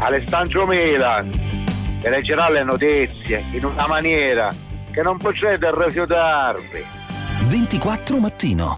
Alessandro Milan, e leggerà le notizie in una maniera che non potrete rifiutarvi. 24 Mattino.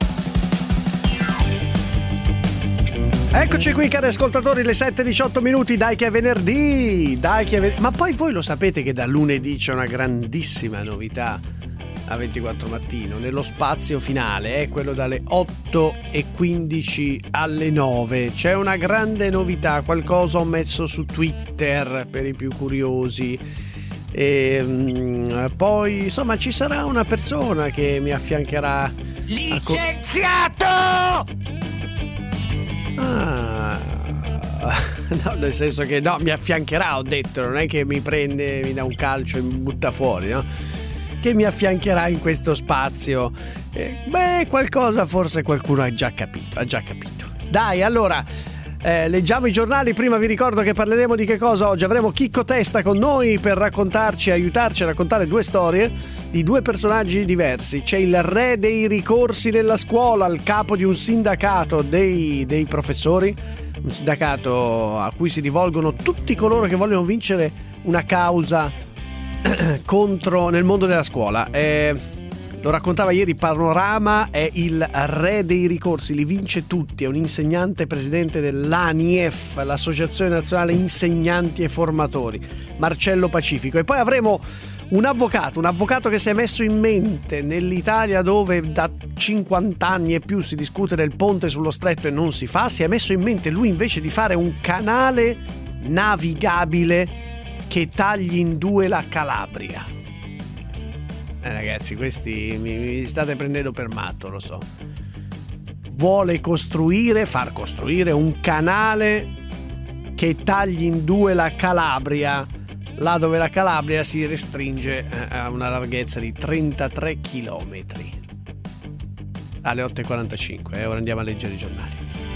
Eccoci qui, cari ascoltatori, le 7:18 minuti. Dai che è venerdì, ma poi voi lo sapete che da lunedì c'è una grandissima novità a 24 Mattino, nello spazio finale, quello dalle 8:15 alle 9. C'è una grande novità, qualcosa ho messo su Twitter per i più curiosi. E poi insomma ci sarà una persona che mi affiancherà. Licenziato! No, nel senso che no, mi affiancherà, ho detto, non è che mi prende, mi dà un calcio e mi butta fuori, no? Che mi affiancherà in questo spazio. Qualcosa forse qualcuno ha già capito. Dai, allora leggiamo i giornali. Prima vi ricordo che parleremo di che cosa oggi. Avremo Chicco Testa con noi per aiutarci a raccontare due storie di due personaggi diversi. C'è il re dei ricorsi nella scuola, il capo di un sindacato dei professori, un sindacato a cui si rivolgono tutti coloro che vogliono vincere una causa contro nel mondo della scuola. Lo raccontava ieri Panorama, è il re dei ricorsi, li vince tutti, è un insegnante presidente dell'ANIEF, l'Associazione Nazionale Insegnanti e Formatori, Marcello Pacifico. E poi avremo un avvocato che si è messo in mente nell'Italia dove da 50 anni e più si discute del ponte sullo stretto e non si fa, si è messo in mente lui invece di fare un canale navigabile che tagli in due la Calabria. Ragazzi, questi mi state prendendo per matto, lo so. Vuole far costruire un canale che tagli in due la Calabria, là dove la Calabria si restringe a una larghezza di 33 chilometri. Alle 8:45, ora andiamo a leggere i giornali.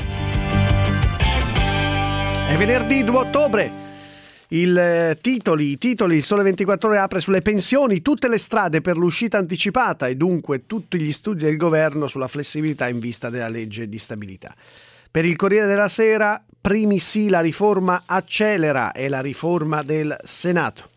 È venerdì 2 ottobre. I titoli, il Sole 24 Ore apre sulle pensioni, tutte le strade per l'uscita anticipata e dunque tutti gli studi del governo sulla flessibilità in vista della legge di stabilità. Per il Corriere della Sera, primi sì, la riforma accelera, è la riforma del Senato.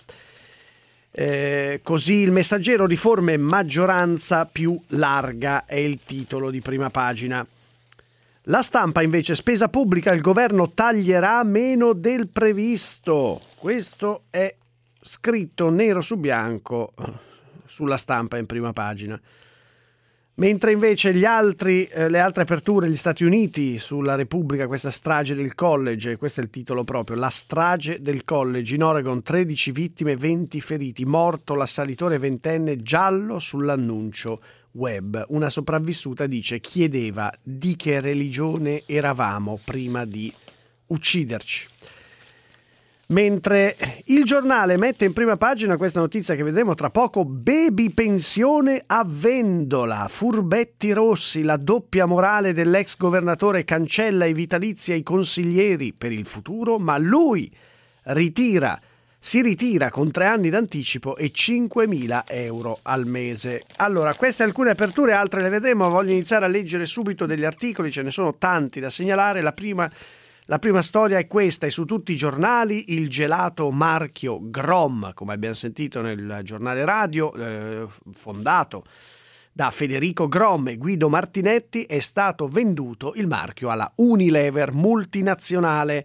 Così il Messaggero, riforme maggioranza più larga, è il titolo di prima pagina. La Stampa invece, spesa pubblica, il governo taglierà meno del previsto. Questo è scritto nero su bianco sulla Stampa in prima pagina. Mentre invece le altre aperture, gli Stati Uniti, sulla Repubblica, questa strage del college, questo è il titolo proprio, la strage del college, in Oregon 13 vittime, 20 feriti, morto l'assalitore ventenne giallo sull'annuncio web. Una sopravvissuta dice: chiedeva di che religione eravamo prima di ucciderci. Mentre il Giornale mette in prima pagina questa notizia che vedremo tra poco: baby pensione a Vendola, furbetti rossi, la doppia morale dell'ex governatore cancella i vitalizi ai consiglieri per il futuro, ma lui si ritira con 3 anni d'anticipo e 5.000 euro al mese. Allora, queste alcune aperture, altre le vedremo. Voglio iniziare a leggere subito degli articoli, ce ne sono tanti da segnalare. La prima storia è questa, è su tutti i giornali: il gelato marchio Grom, come abbiamo sentito nel giornale radio, fondato da Federico Grom e Guido Martinetti, è stato venduto il marchio alla Unilever, multinazionale.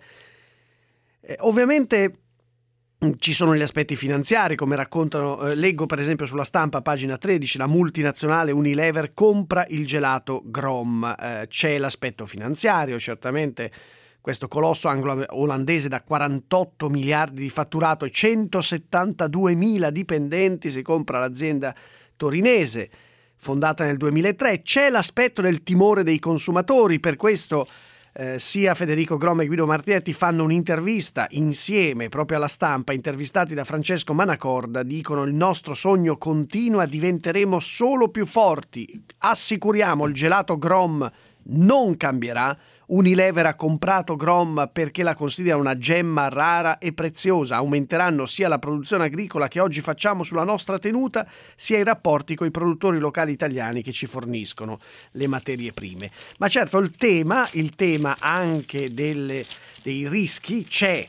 Ovviamente ci sono gli aspetti finanziari, come raccontano, leggo per esempio sulla Stampa, pagina 13, la multinazionale Unilever compra il gelato Grom. C'è l'aspetto finanziario, certamente. Questo colosso anglo-olandese da 48 miliardi di fatturato e 172.000 dipendenti si compra l'azienda torinese, fondata nel 2003. C'è l'aspetto del timore dei consumatori, per questo sia Federico Grom e Guido Martinetti fanno un'intervista insieme proprio alla Stampa, intervistati da Francesco Manacorda. Dicono: il nostro sogno continua, diventeremo solo più forti, assicuriamo, il gelato Grom non cambierà. Unilever ha comprato Grom perché la considera una gemma rara e preziosa. Aumenteranno sia la produzione agricola che oggi facciamo sulla nostra tenuta, sia i rapporti con i produttori locali italiani che ci forniscono le materie prime. Ma certo il tema anche dei rischi c'è.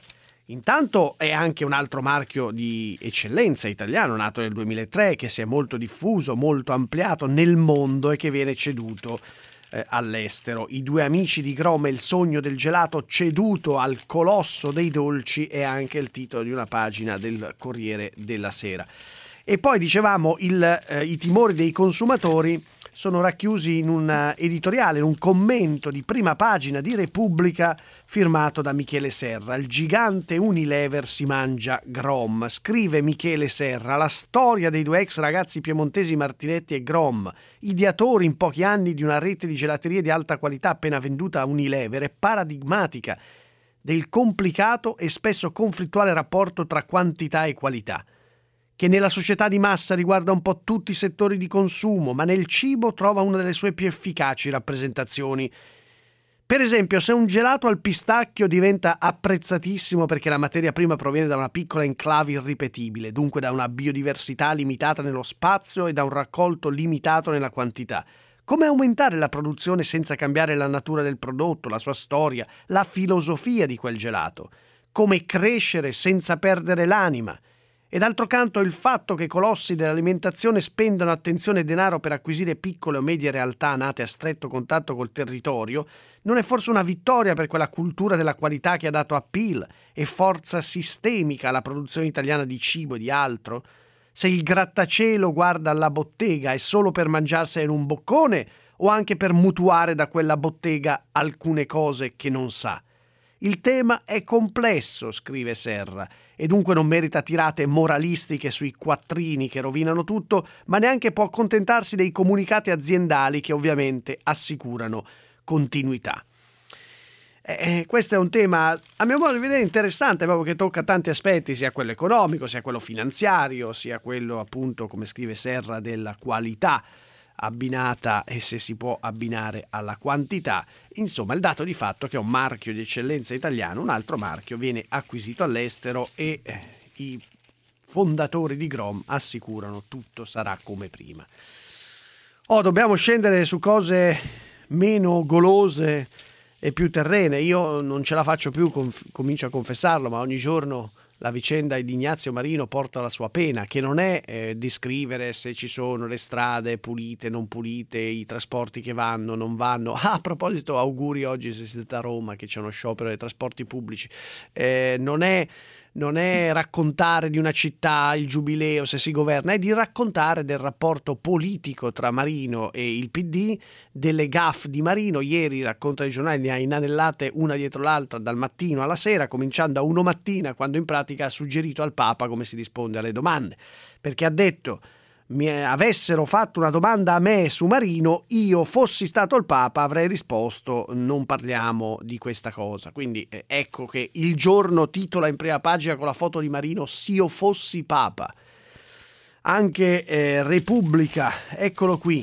Intanto è anche un altro marchio di eccellenza italiano, nato nel 2003, che si è molto diffuso, molto ampliato nel mondo e che viene ceduto all'estero. I due amici di Grom e il sogno del gelato ceduto al colosso dei dolci è anche il titolo di una pagina del Corriere della Sera. E poi dicevamo i timori dei consumatori sono racchiusi in un editoriale, in un commento di prima pagina di Repubblica firmato da Michele Serra. Il gigante Unilever si mangia Grom. Scrive Michele Serra: la storia dei due ex ragazzi piemontesi Martinetti e Grom, ideatori in pochi anni di una rete di gelaterie di alta qualità appena venduta a Unilever, è paradigmatica del complicato e spesso conflittuale rapporto tra quantità e qualità, che nella società di massa riguarda un po' tutti i settori di consumo, ma nel cibo trova una delle sue più efficaci rappresentazioni. Per esempio, se un gelato al pistacchio diventa apprezzatissimo perché la materia prima proviene da una piccola enclave irripetibile, dunque da una biodiversità limitata nello spazio e da un raccolto limitato nella quantità, come aumentare la produzione senza cambiare la natura del prodotto, la sua storia, la filosofia di quel gelato? Come crescere senza perdere l'anima? E d'altro canto il fatto che i colossi dell'alimentazione spendano attenzione e denaro per acquisire piccole o medie realtà nate a stretto contatto col territorio non è forse una vittoria per quella cultura della qualità che ha dato appeal e forza sistemica alla produzione italiana di cibo e di altro? Se il grattacielo guarda alla bottega è solo per mangiarsela in un boccone o anche per mutuare da quella bottega alcune cose che non sa? Il tema è complesso, scrive Serra, e dunque non merita tirate moralistiche sui quattrini che rovinano tutto, ma neanche può accontentarsi dei comunicati aziendali che ovviamente assicurano continuità. Questo è un tema, a mio modo di vedere, interessante, proprio che tocca tanti aspetti, sia quello economico, sia quello finanziario, sia quello, appunto, come scrive Serra, della qualità abbinata e se si può abbinare alla quantità. Insomma, il dato di fatto che è un marchio di eccellenza italiano, un altro marchio viene acquisito all'estero e i fondatori di Grom assicurano tutto sarà come prima. Dobbiamo scendere su cose meno golose e più terrene. Io non ce la faccio più, comincio a confessarlo, ma ogni giorno la vicenda di Ignazio Marino porta la sua pena, che non è descrivere se ci sono le strade pulite, non pulite, i trasporti che vanno, non vanno. A proposito, auguri oggi se siete a Roma che c'è uno sciopero dei trasporti pubblici. Non è raccontare di una città, il giubileo, se si governa, è di raccontare del rapporto politico tra Marino e il PD, delle gaffe di Marino. Ieri, racconta i giornali, ne ha inanellate una dietro l'altra dal mattino alla sera, cominciando a 1 mattina, quando in pratica ha suggerito al Papa come si risponde alle domande, perché ha detto: avessero fatto una domanda a me su Marino, io fossi stato il Papa avrei risposto non parliamo di questa cosa. Quindi ecco che il Giorno titola in prima pagina con la foto di Marino "s'io fossi Papa". Anche Repubblica, eccolo qui: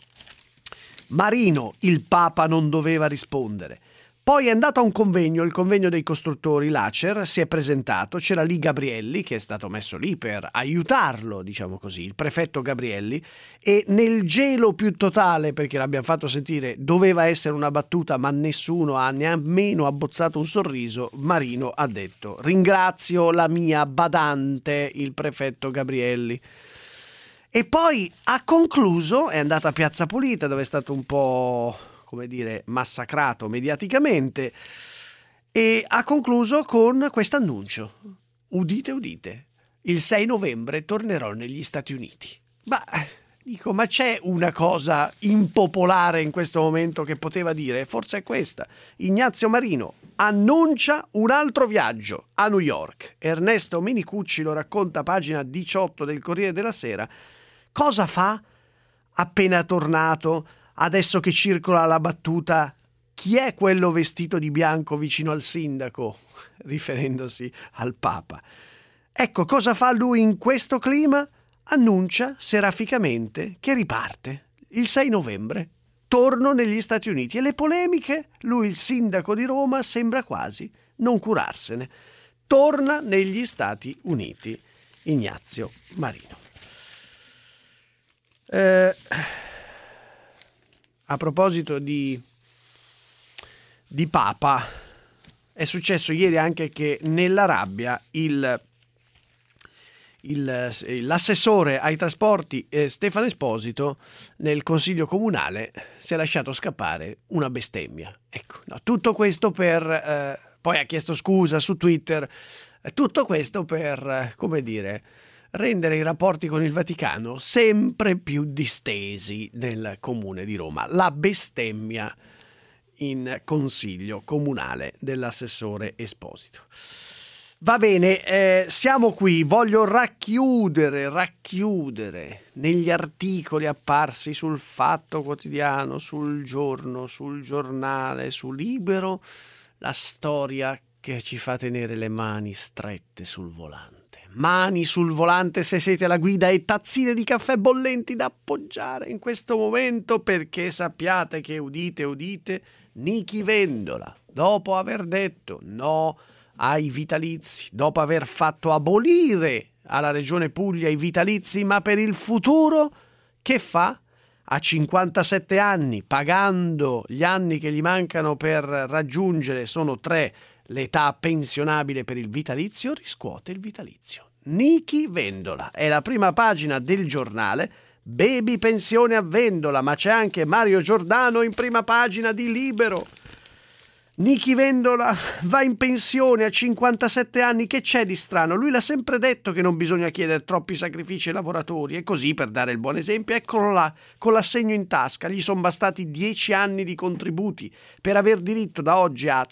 Marino, il Papa non doveva rispondere. Poi è andato a un convegno, il convegno dei costruttori, l'Acer, si è presentato, c'era lì Gabrielli, che è stato messo lì per aiutarlo, diciamo così, il prefetto Gabrielli, e nel gelo più totale, perché l'abbiamo fatto sentire, doveva essere una battuta, ma nessuno ha nemmeno abbozzato un sorriso, Marino ha detto: ringrazio la mia badante, il prefetto Gabrielli. E poi ha concluso, è andato a Piazza Pulita, dove è stato un po', come dire, massacrato mediaticamente, e ha concluso con questo annuncio: udite udite, il 6 novembre tornerò negli Stati Uniti. Ma c'è una cosa impopolare in questo momento che poteva dire? Forse è questa. Ignazio Marino annuncia un altro viaggio a New York. Ernesto Menicucci lo racconta a pagina 18 del Corriere della Sera. Cosa fa appena tornato? Adesso che circola la battuta: chi è quello vestito di bianco vicino al sindaco? Riferendosi al Papa. Ecco, cosa fa lui in questo clima? Annuncia seraficamente che riparte il 6 novembre. Torno negli Stati Uniti. E le polemiche? Lui, il sindaco di Roma, sembra quasi non curarsene. Torna negli Stati Uniti Ignazio Marino. A proposito di Papa, È successo ieri anche che nella rabbia l'assessore ai trasporti Stefano Esposito nel consiglio comunale si è lasciato scappare una bestemmia. Ecco, no, tutto questo poi ha chiesto scusa su Twitter, tutto questo per, come dire, rendere i rapporti con il Vaticano sempre più distesi nel comune di Roma. La bestemmia in consiglio comunale dell'assessore Esposito. Va bene, siamo qui, voglio racchiudere negli articoli apparsi sul Fatto Quotidiano, sul Giorno, sul Giornale, su Libero, la storia che ci fa tenere le mani strette sul volante. Mani sul volante se siete alla guida e tazzine di caffè bollenti da appoggiare in questo momento, perché sappiate che, udite, Nichi Vendola, dopo aver detto no ai vitalizi, dopo aver fatto abolire alla Regione Puglia i vitalizi, ma per il futuro che fa? A 57 anni, pagando gli anni che gli mancano per raggiungere, sono 3, l'età pensionabile per il vitalizio, riscuote il vitalizio. Nichi Vendola, è la prima pagina del Giornale, baby pensione a Vendola, ma c'è anche Mario Giordano in prima pagina di Libero. Nichi Vendola va in pensione a 57 anni, che c'è di strano? Lui l'ha sempre detto che non bisogna chiedere troppi sacrifici ai lavoratori, e così, per dare il buon esempio, eccolo là, con l'assegno in tasca, gli sono bastati 10 anni di contributi per aver diritto da oggi a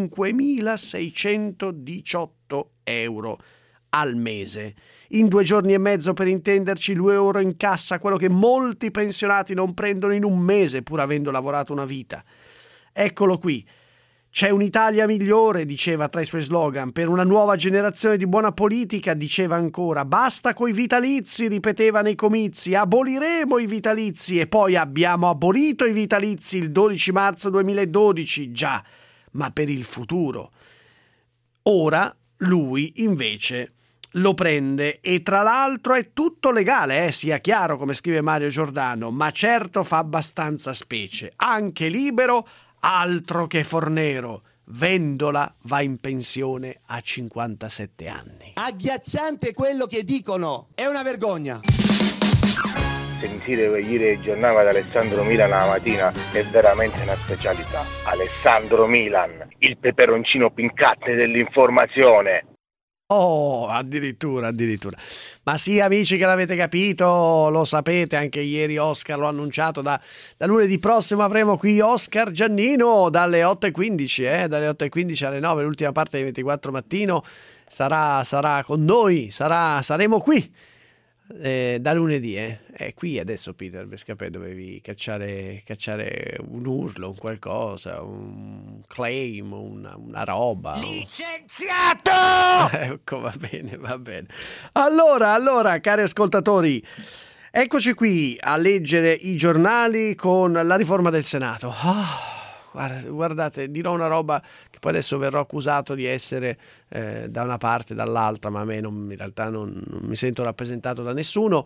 5.618 euro al mese. In 2 giorni e mezzo, per intenderci, lui ora incassa quello che molti pensionati non prendono in un mese, pur avendo lavorato una vita. Eccolo qui. C'è un'Italia migliore, diceva tra i suoi slogan, per una nuova generazione di buona politica, diceva ancora. Basta coi vitalizi, ripeteva nei comizi, aboliremo i vitalizi, e poi abbiamo abolito i vitalizi il 12 marzo 2012, già, ma per il futuro. Ora lui invece lo prende, e tra l'altro è tutto legale, sia chiaro, come scrive Mario Giordano, ma certo fa abbastanza specie. Anche Libero, altro che Fornero. Vendola va in pensione a 57 anni. Agghiacciante quello che dicono, è una vergogna. Sentire ieri il giornale di Alessandro Milan la mattina è veramente una specialità. Alessandro Milan, il peperoncino piccante dell'informazione. Oh, addirittura. Ma sì, amici, che l'avete capito, lo sapete, anche ieri Oscar l'ho annunciato, da lunedì prossimo avremo qui Oscar Giannino dalle 8.15, dalle 8.15 alle 9, l'ultima parte di 24 mattino, sarà con noi, saremo qui da lunedì, qui adesso, Peter Bescapè, dovevi cacciare un urlo, un qualcosa, un claim, una roba. Licenziato! Ecco, va bene. Allora, cari ascoltatori, eccoci qui a leggere i giornali con la riforma del Senato. Guardate, dirò una roba che poi adesso verrò accusato di essere da una parte, dall'altra, ma a me in realtà non mi sento rappresentato da nessuno.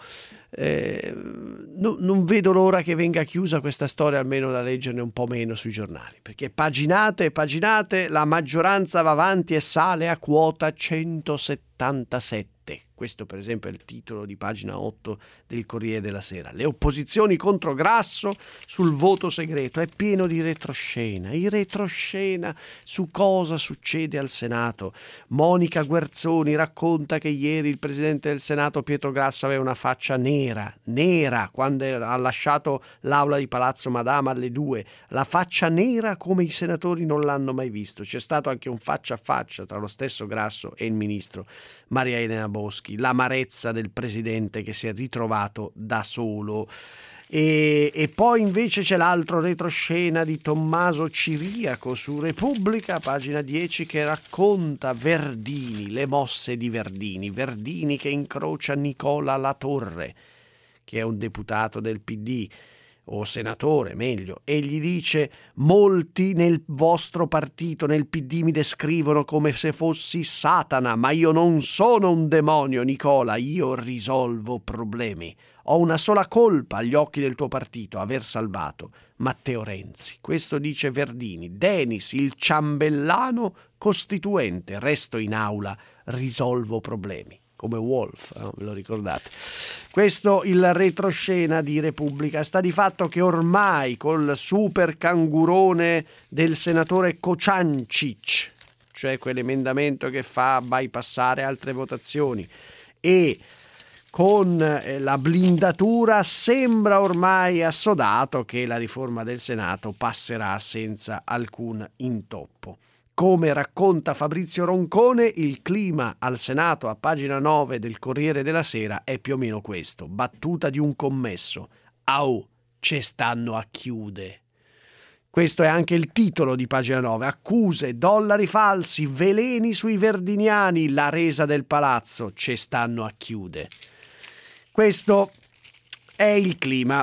Non vedo l'ora che venga chiusa questa storia, almeno da leggerne un po' meno sui giornali, perché paginate, la maggioranza va avanti e sale a quota 177. Questo per esempio è il titolo di pagina 8 del Corriere della Sera. Le opposizioni contro Grasso sul voto segreto. È pieno di retroscena su cosa succede al Senato. Monica Guerzoni racconta che ieri il presidente del Senato Pietro Grasso aveva una faccia nera quando ha lasciato l'aula di Palazzo Madama alle 2. La faccia nera come i senatori non l'hanno mai visto. C'è stato anche un faccia a faccia tra lo stesso Grasso e il ministro Maria Elena Boschi. L'amarezza del presidente che si è ritrovato da solo. E poi invece c'è l'altro retroscena di Tommaso Ciriaco su Repubblica, pagina 10, che racconta Verdini, le mosse di Verdini che incrocia Nicola Latorre, che è un deputato del PD. o senatore meglio, e gli dice: molti nel vostro partito, nel PD, mi descrivono come se fossi Satana, ma io non sono un demonio, Nicola, io risolvo problemi. Ho una sola colpa agli occhi del tuo partito, aver salvato Matteo Renzi. Questo dice Verdini. Denis, il ciambellano costituente, resto in aula, risolvo problemi. Come Wolf, no? Ve lo ricordate? Questo il retroscena di Repubblica. Sta di fatto che ormai col super cangurone del senatore Kociancic, cioè quell'emendamento che fa bypassare altre votazioni, e con la blindatura sembra ormai assodato che la riforma del Senato passerà senza alcun intoppo. Come racconta Fabrizio Roncone, il clima al Senato a pagina 9 del Corriere della Sera è più o meno questo. Battuta di un commesso. Au, ce stanno a chiude. Questo è anche il titolo di pagina 9. Accuse, dollari falsi, veleni sui verdiniani, la resa del palazzo, ce stanno a chiude. Questo è il clima.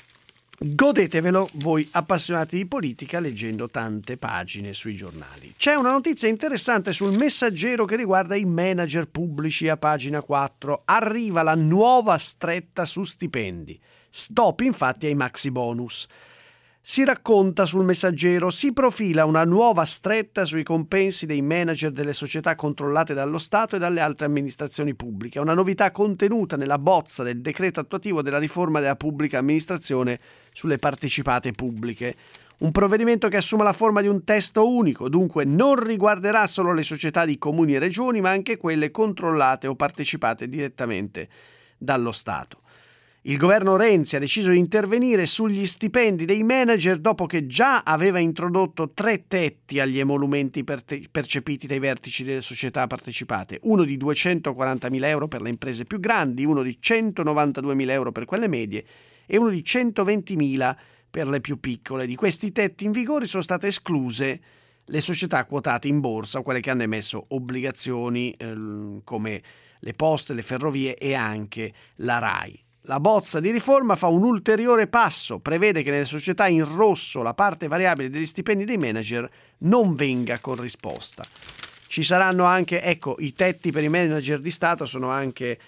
Godetevelo voi appassionati di politica leggendo tante pagine sui giornali. C'è una notizia interessante sul Messaggero che riguarda i manager pubblici a pagina 4. Arriva la nuova stretta su stipendi. Stop infatti ai maxi bonus. Si racconta sul Messaggero, si profila una nuova stretta sui compensi dei manager delle società controllate dallo Stato e dalle altre amministrazioni pubbliche. Una novità contenuta nella bozza del decreto attuativo della riforma della pubblica amministrazione sulle partecipate pubbliche. Un provvedimento che assume la forma di un testo unico, dunque non riguarderà solo le società di comuni e regioni, ma anche quelle controllate o partecipate direttamente dallo Stato. Il governo Renzi ha deciso di intervenire sugli stipendi dei manager dopo che già aveva introdotto 3 tetti agli emolumenti percepiti dai vertici delle società partecipate, uno di 240.000 euro per le imprese più grandi, uno di 192.000 euro per quelle medie e uno di 120.000 per le più piccole. Di questi tetti in vigore sono state escluse le società quotate in borsa o quelle che hanno emesso obbligazioni come le poste, le ferrovie e anche la RAI. La bozza di riforma fa un ulteriore passo, prevede che nelle società in rosso la parte variabile degli stipendi dei manager non venga corrisposta. Ci saranno anche, i tetti per i manager di Stato sono anche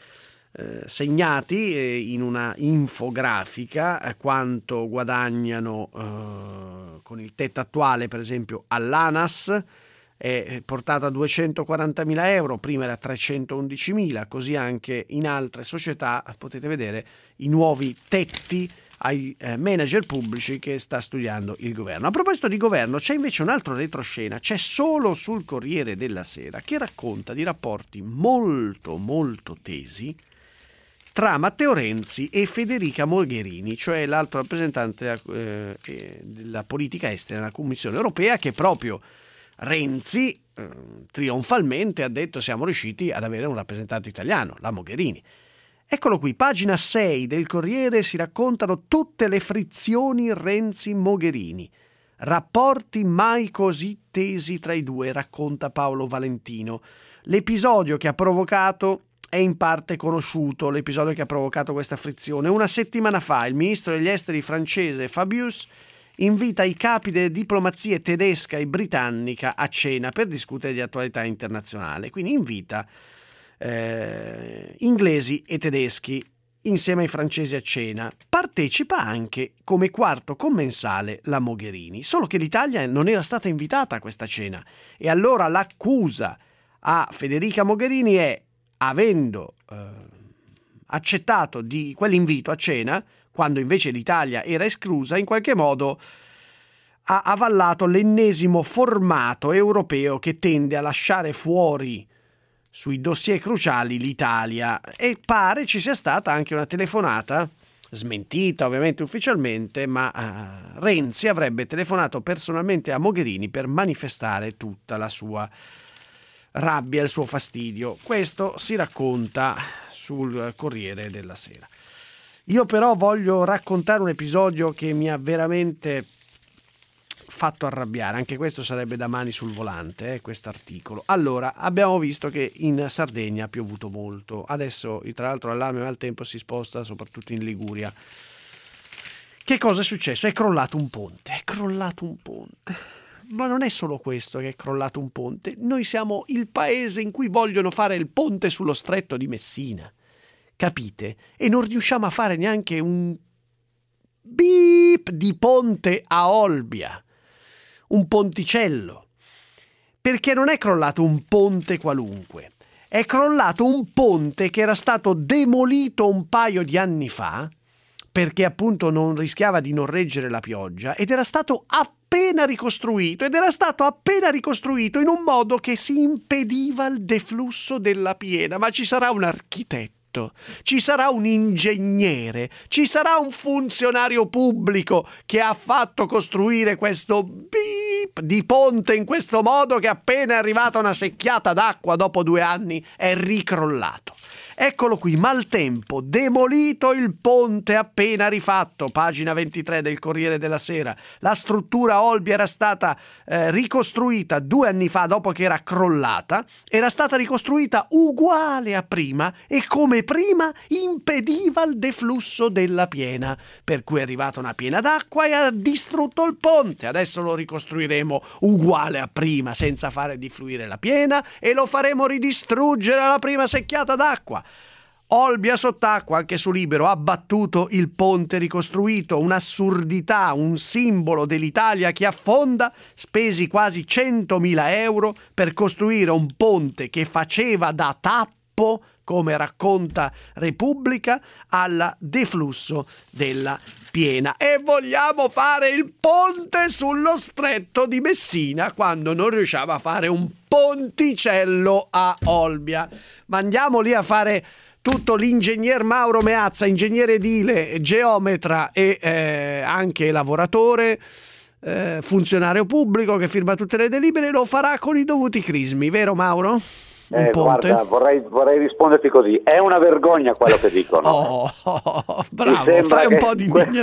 segnati in una infografica, quanto guadagnano con il tetto attuale, per esempio all'ANAS, è portato a 240.000 euro, prima era 311.000, così anche in altre società potete vedere i nuovi tetti ai manager pubblici che sta studiando il governo. A proposito di governo, c'è invece un altro retroscena, c'è solo sul Corriere della Sera, che racconta di rapporti molto molto tesi tra Matteo Renzi e Federica Mogherini, cioè l'altro rappresentante della politica estera nella Commissione europea, che proprio Renzi trionfalmente ha detto: siamo riusciti ad avere un rappresentante italiano, la Mogherini. Eccolo qui, pagina 6 del Corriere, si raccontano tutte le frizioni Renzi-Mogherini. Rapporti mai così tesi tra i due, racconta Paolo Valentino. L'episodio che ha provocato è in parte conosciuto, l'episodio che ha provocato questa frizione. Una settimana fa il ministro degli esteri francese Fabius invita i capi delle diplomazie tedesca e britannica a cena per discutere di attualità internazionale. Quindi invita inglesi e tedeschi insieme ai francesi a cena. Partecipa anche come quarto commensale la Mogherini, solo che l'Italia non era stata invitata a questa cena e allora l'accusa a Federica Mogherini è: avendo accettato di quell'invito a cena, quando invece l'Italia era esclusa, in qualche modo ha avallato l'ennesimo formato europeo che tende a lasciare fuori sui dossier cruciali l'Italia, e pare ci sia stata anche una telefonata, smentita ovviamente ufficialmente, ma Renzi avrebbe telefonato personalmente a Mogherini per manifestare tutta la sua rabbia e il suo fastidio. Questo si racconta sul Corriere della Sera. Io però voglio raccontare un episodio che mi ha veramente fatto arrabbiare, anche questo sarebbe da mani sul volante, quest'articolo. Allora, abbiamo visto che in Sardegna ha piovuto molto, adesso tra l'altro l'allarme maltempo si sposta soprattutto in Liguria. Che cosa è successo? È crollato un ponte. Ma non è solo questo che è crollato un ponte. Noi siamo il paese in cui vogliono fare il ponte sullo stretto di Messina. Capite? E non riusciamo a fare neanche un beep di ponte a Olbia. Un ponticello. Perché non è crollato un ponte qualunque. È crollato un ponte che era stato demolito un paio di anni fa, perché appunto non rischiava di non reggere la pioggia, ed era stato appena ricostruito in un modo che si impediva il deflusso della piena. Ma ci sarà un architetto, ci sarà un ingegnere, ci sarà un funzionario pubblico che ha fatto costruire questo beep di ponte in questo modo, che appena è arrivata una secchiata d'acqua dopo 2 anni è ricrollato. Eccolo qui, maltempo, demolito il ponte appena rifatto, pagina 23 del Corriere della Sera. La struttura Olbia era stata ricostruita 2 anni fa dopo che era crollata, era stata ricostruita uguale a prima e come prima impediva il deflusso della piena, per cui è arrivata una piena d'acqua e ha distrutto il ponte. Adesso lo ricostruiremo uguale a prima senza fare defluire la piena e lo faremo ridistruggere alla prima secchiata d'acqua. Olbia sott'acqua, anche su Libero, ha battuto il ponte ricostruito, un'assurdità, un simbolo dell'Italia che affonda, spesi quasi 100.000 euro per costruire un ponte che faceva da tappo, come racconta Repubblica, al deflusso della piena. E vogliamo fare il ponte sullo stretto di Messina quando non riusciamo a fare un ponticello a Olbia. Ma andiamo lì a fare tutto l'ingegner Mauro Meazza, ingegnere edile, geometra e anche lavoratore, funzionario pubblico che firma tutte le delibere, lo farà con i dovuti crismi, vero Mauro? Un ponte? Guarda, vorrei risponderti così: è una vergogna quello che dicono. Bravo, fai un po' di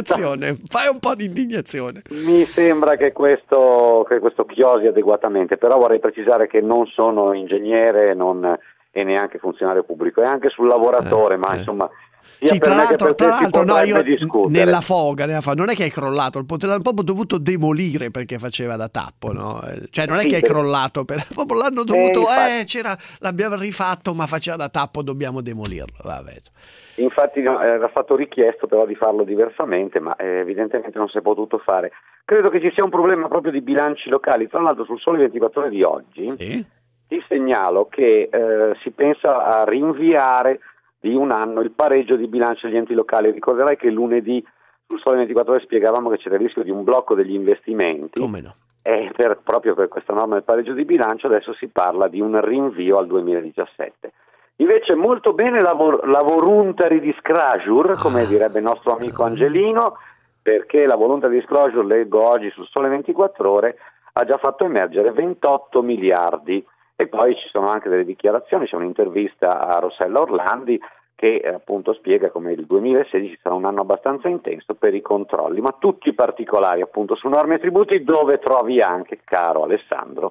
indignazione. Mi sembra che questo chiosi adeguatamente, però vorrei precisare che non sono ingegnere e neanche funzionario pubblico, è anche sul lavoratore, ma insomma. Sì, tra l'altro no, io discutere. nella foga non è che è crollato il ponte, l'hanno proprio dovuto demolire perché faceva da tappo, no? Cioè non è che è crollato, proprio l'hanno dovuto, l'abbiamo rifatto ma faceva da tappo, dobbiamo demolirlo. Vabbè. Infatti era stato richiesto però di farlo diversamente, ma evidentemente non si è potuto fare. Credo che ci sia un problema proprio di bilanci locali. Tra l'altro sul Sole 24 Ore di oggi ti segnalo che si pensa a rinviare di 1 anno il pareggio di bilancio degli enti locali. Ricorderai che lunedì sul Sole 24 Ore spiegavamo che c'era il rischio di un blocco degli investimenti. Come no? E proprio per questa norma del pareggio di bilancio adesso si parla di un rinvio al 2017. Invece molto bene la voluntary disclosure, come direbbe il nostro amico Angelino, perché la voluntary disclosure, leggo oggi sul Sole 24 Ore, ha già fatto emergere 28 miliardi. E poi ci sono anche delle dichiarazioni, c'è un'intervista a Rossella Orlandi che appunto spiega come il 2016 sarà un anno abbastanza intenso per i controlli, ma tutti i particolari appunto su norme e tributi, dove trovi anche, caro Alessandro,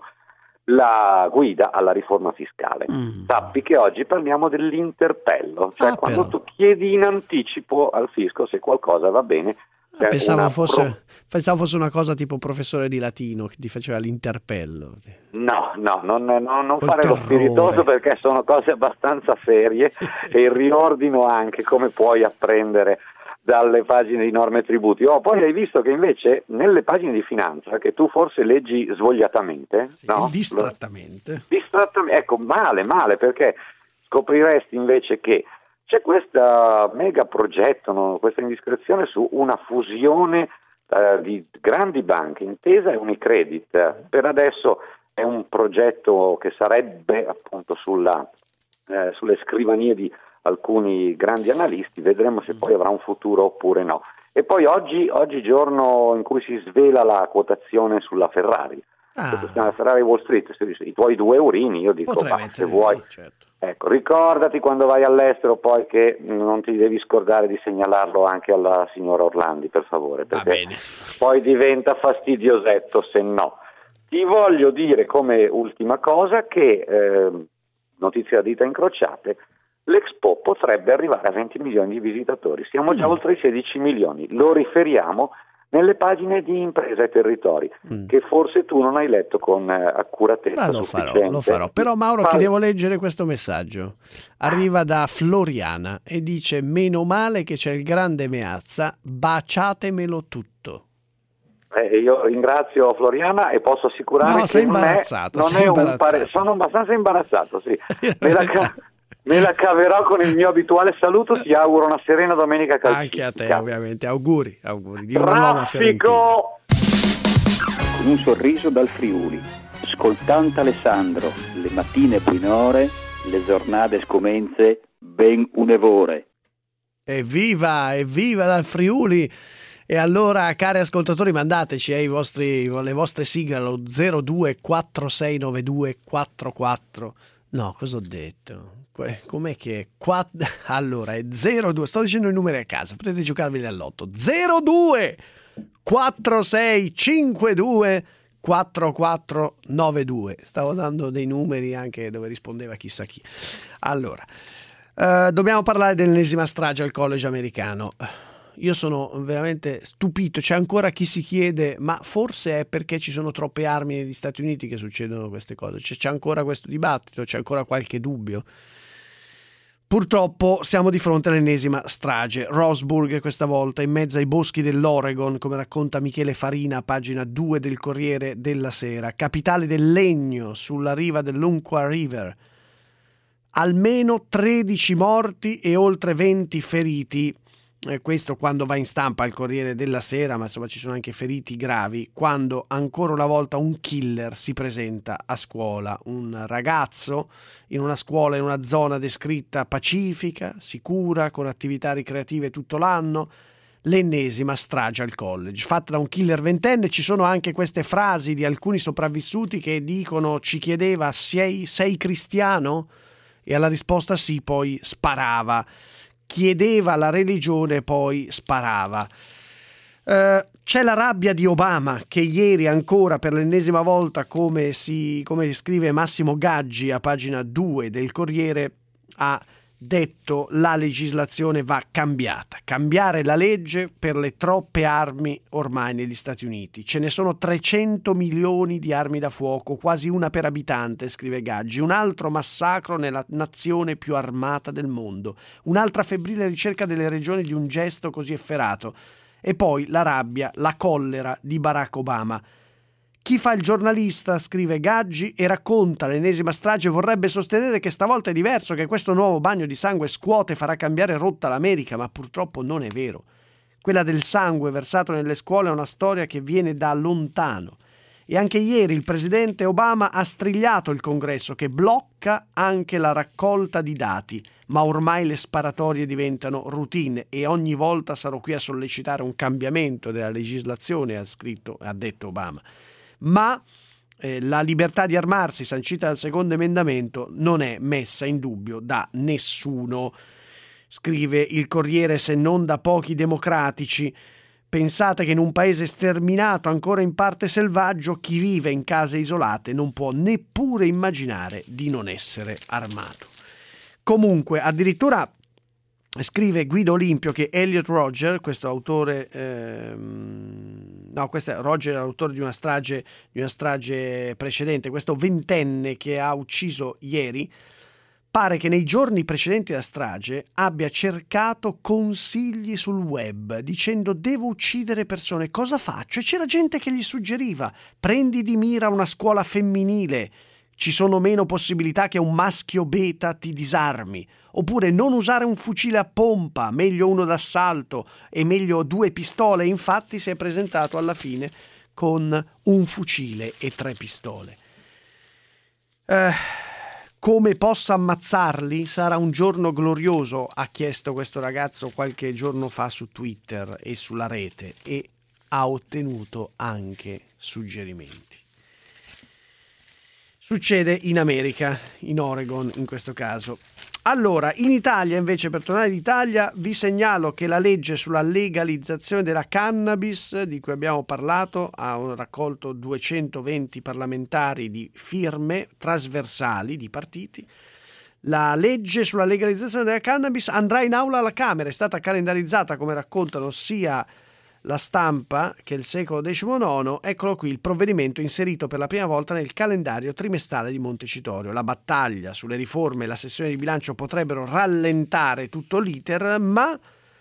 la guida alla riforma fiscale. Sappi che oggi parliamo dell'interpello, cioè quando tu chiedi in anticipo al fisco se qualcosa va bene. Pensavo fosse una cosa tipo professore di latino che ti faceva l'interpello. No, non fare lo spiritoso, perché sono cose abbastanza serie e il riordino anche, come puoi apprendere dalle pagine di norme e tributi. Poi hai visto che invece nelle pagine di finanza, che tu forse leggi svogliatamente, no? Distrattamente, ecco, male, perché scopriresti invece che c'è questo mega progetto, no? Questa indiscrezione su una fusione di grandi banche, Intesa e Unicredit. Per adesso è un progetto che sarebbe appunto sulle scrivanie di alcuni grandi analisti, vedremo se poi avrà un futuro oppure no. E poi oggi giorno in cui si svela la quotazione sulla Ferrari. La Ferrari Wall Street, i tuoi 2 eurini, io dico, se vuoi, certo. Ecco, ricordati quando vai all'estero poi che non ti devi scordare di segnalarlo anche alla signora Orlandi, per favore, perché poi diventa fastidiosetto se no. Ti voglio dire come ultima cosa che, notizie a dita incrociate, l'Expo potrebbe arrivare a 20 milioni di visitatori, siamo già oltre i 16 milioni, lo riferiamo nelle pagine di Impresa e Territori, che forse tu non hai letto con accuratezza sufficiente. Lo farò, però Mauro ti devo leggere questo messaggio, arriva da Floriana e dice: meno male che c'è il grande Meazza, baciatemelo tutto. Io ringrazio Floriana e posso assicurare che sei imbarazzato, sono abbastanza imbarazzato, sì. Me la caverò con il mio abituale saluto. Ti auguro una serena domenica calcistica. Anche a te, ovviamente. Auguri di una nuova Fiorentina. Con un sorriso dal Friuli, ascoltante Alessandro, le mattine buonore, le giornate scomenze, ben un'evore. Evviva dal Friuli! E allora, cari ascoltatori, mandateci le vostre sigle allo 02469244. No, cosa ho detto? Com'è che è? Allora, è 02, sto dicendo i numeri a casa, potete giocarveli all'otto. 02 4652 4492. Stavo dando dei numeri anche dove rispondeva chissà chi. Allora, dobbiamo parlare dell'ennesima strage al college americano. Io sono veramente stupito, c'è ancora chi si chiede: ma forse è perché ci sono troppe armi negli Stati Uniti che succedono queste cose? C'è ancora questo dibattito, c'è ancora qualche dubbio. Purtroppo siamo di fronte all'ennesima strage. Roseburg questa volta, in mezzo ai boschi dell'Oregon, come racconta Michele Farina, pagina 2 del Corriere della Sera, capitale del legno sulla riva dell'Umpqua River. Almeno 13 morti e oltre 20 feriti. Questo quando va in stampa il Corriere della Sera, ma insomma ci sono anche feriti gravi, quando ancora una volta un killer si presenta a scuola. Un ragazzo in una scuola in una zona descritta pacifica, sicura, con attività ricreative tutto l'anno. L'ennesima strage al college, fatta da un killer ventenne. Ci sono anche queste frasi di alcuni sopravvissuti che dicono: ci chiedeva sei cristiano? E alla risposta sì, poi sparava. Chiedeva la religione, poi sparava. C'è la rabbia di Obama, che ieri ancora per l'ennesima volta, come scrive Massimo Gaggi a pagina 2 del Corriere, ha detto: la legislazione va cambiata, cambiare la legge per le troppe armi ormai negli Stati Uniti. Ce ne sono 300 milioni di armi da fuoco, quasi una per abitante, scrive Gaggi, un altro massacro nella nazione più armata del mondo, un'altra febbrile ricerca delle regioni di un gesto così efferato, e poi la rabbia, la collera di Barack Obama. Chi fa il giornalista, scrive Gaggi, e racconta l'ennesima strage vorrebbe sostenere che stavolta è diverso, che questo nuovo bagno di sangue scuote e farà cambiare rotta l'America, ma purtroppo non è vero. Quella del sangue versato nelle scuole è una storia che viene da lontano. E anche ieri il presidente Obama ha strigliato il Congresso, che blocca anche la raccolta di dati, ma ormai le sparatorie diventano routine e ogni volta sarò qui a sollecitare un cambiamento della legislazione, ha detto Obama. Ma la libertà di armarsi sancita dal secondo emendamento non è messa in dubbio da nessuno, scrive il Corriere, se non da pochi democratici. Pensate che in un paese sterminato, ancora in parte selvaggio, chi vive in case isolate non può neppure immaginare di non essere armato. Comunque, addirittura scrive Guido Olimpio che Elliot Rodger, questo autore, Rodger è l'autore di una strage precedente, questo ventenne che ha ucciso ieri, pare che nei giorni precedenti alla strage abbia cercato consigli sul web dicendo: devo uccidere persone, cosa faccio? E c'era gente che gli suggeriva: prendi di mira una scuola femminile, ci sono meno possibilità che un maschio beta ti disarmi. Oppure non usare un fucile a pompa, meglio uno d'assalto e meglio 2 pistole. Infatti si è presentato alla fine con un fucile e 3 pistole. Come possa ammazzarli? Sarà un giorno glorioso, ha chiesto questo ragazzo qualche giorno fa su Twitter e sulla rete, e ha ottenuto anche suggerimenti. Succede in America, in Oregon in questo caso. Allora, in Italia invece, per tornare in Italia, vi segnalo che la legge sulla legalizzazione della cannabis, di cui abbiamo parlato, ha raccolto 220 parlamentari di firme trasversali di partiti. La legge sulla legalizzazione della cannabis andrà in aula alla Camera, è stata calendarizzata, come raccontano sia La Stampa che il Secolo XIX. Eccolo qui il provvedimento inserito per la prima volta nel calendario trimestrale di Montecitorio. La battaglia sulle riforme e la sessione di bilancio potrebbero rallentare tutto l'iter, ma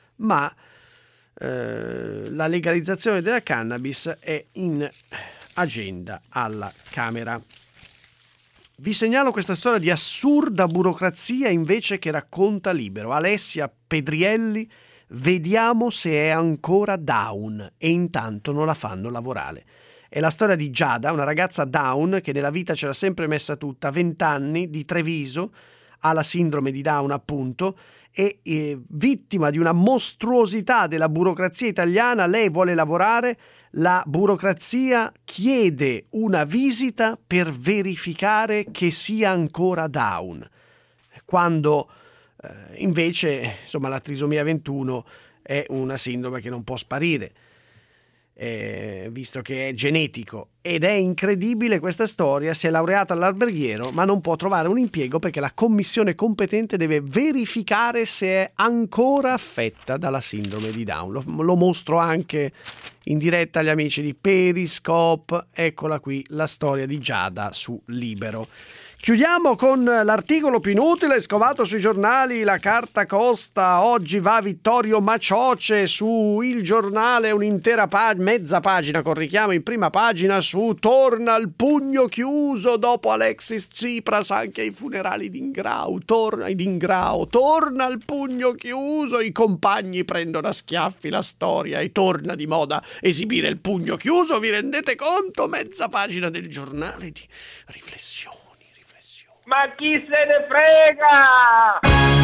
la legalizzazione della cannabis è in agenda alla Camera. Vi segnalo questa storia di assurda burocrazia invece che racconta Libero. Alessia Pedrielli, vediamo se è ancora down e intanto non la fanno lavorare. È la storia di Giada, una ragazza down che nella vita ce l'ha sempre messa tutta, 20 anni, di Treviso, ha la sindrome di Down appunto, e vittima di una mostruosità della burocrazia italiana. Lei vuole lavorare, la burocrazia chiede una visita per verificare che sia ancora down, quando invece insomma la trisomia 21 è una sindrome che non può sparire, visto che è genetico. Ed è incredibile questa storia. Si è laureata all'alberghiero ma non può trovare un impiego perché la commissione competente deve verificare se è ancora affetta dalla sindrome di Down. Lo mostro anche in diretta agli amici di Periscope. Eccola qui la storia di Giada su Libero. Chiudiamo con l'articolo più inutile scovato sui giornali, la carta costa. Oggi va Vittorio Macioce su Il Giornale, un'intera mezza pagina con richiamo in prima pagina su torna il pugno chiuso dopo Alexis Tsipras anche ai funerali di Ingrao. Torna il pugno chiuso, i compagni prendono a schiaffi la storia e torna di moda esibire il pugno chiuso. Vi rendete conto? Mezza pagina del Giornale di riflessioni. Ma chi se ne frega?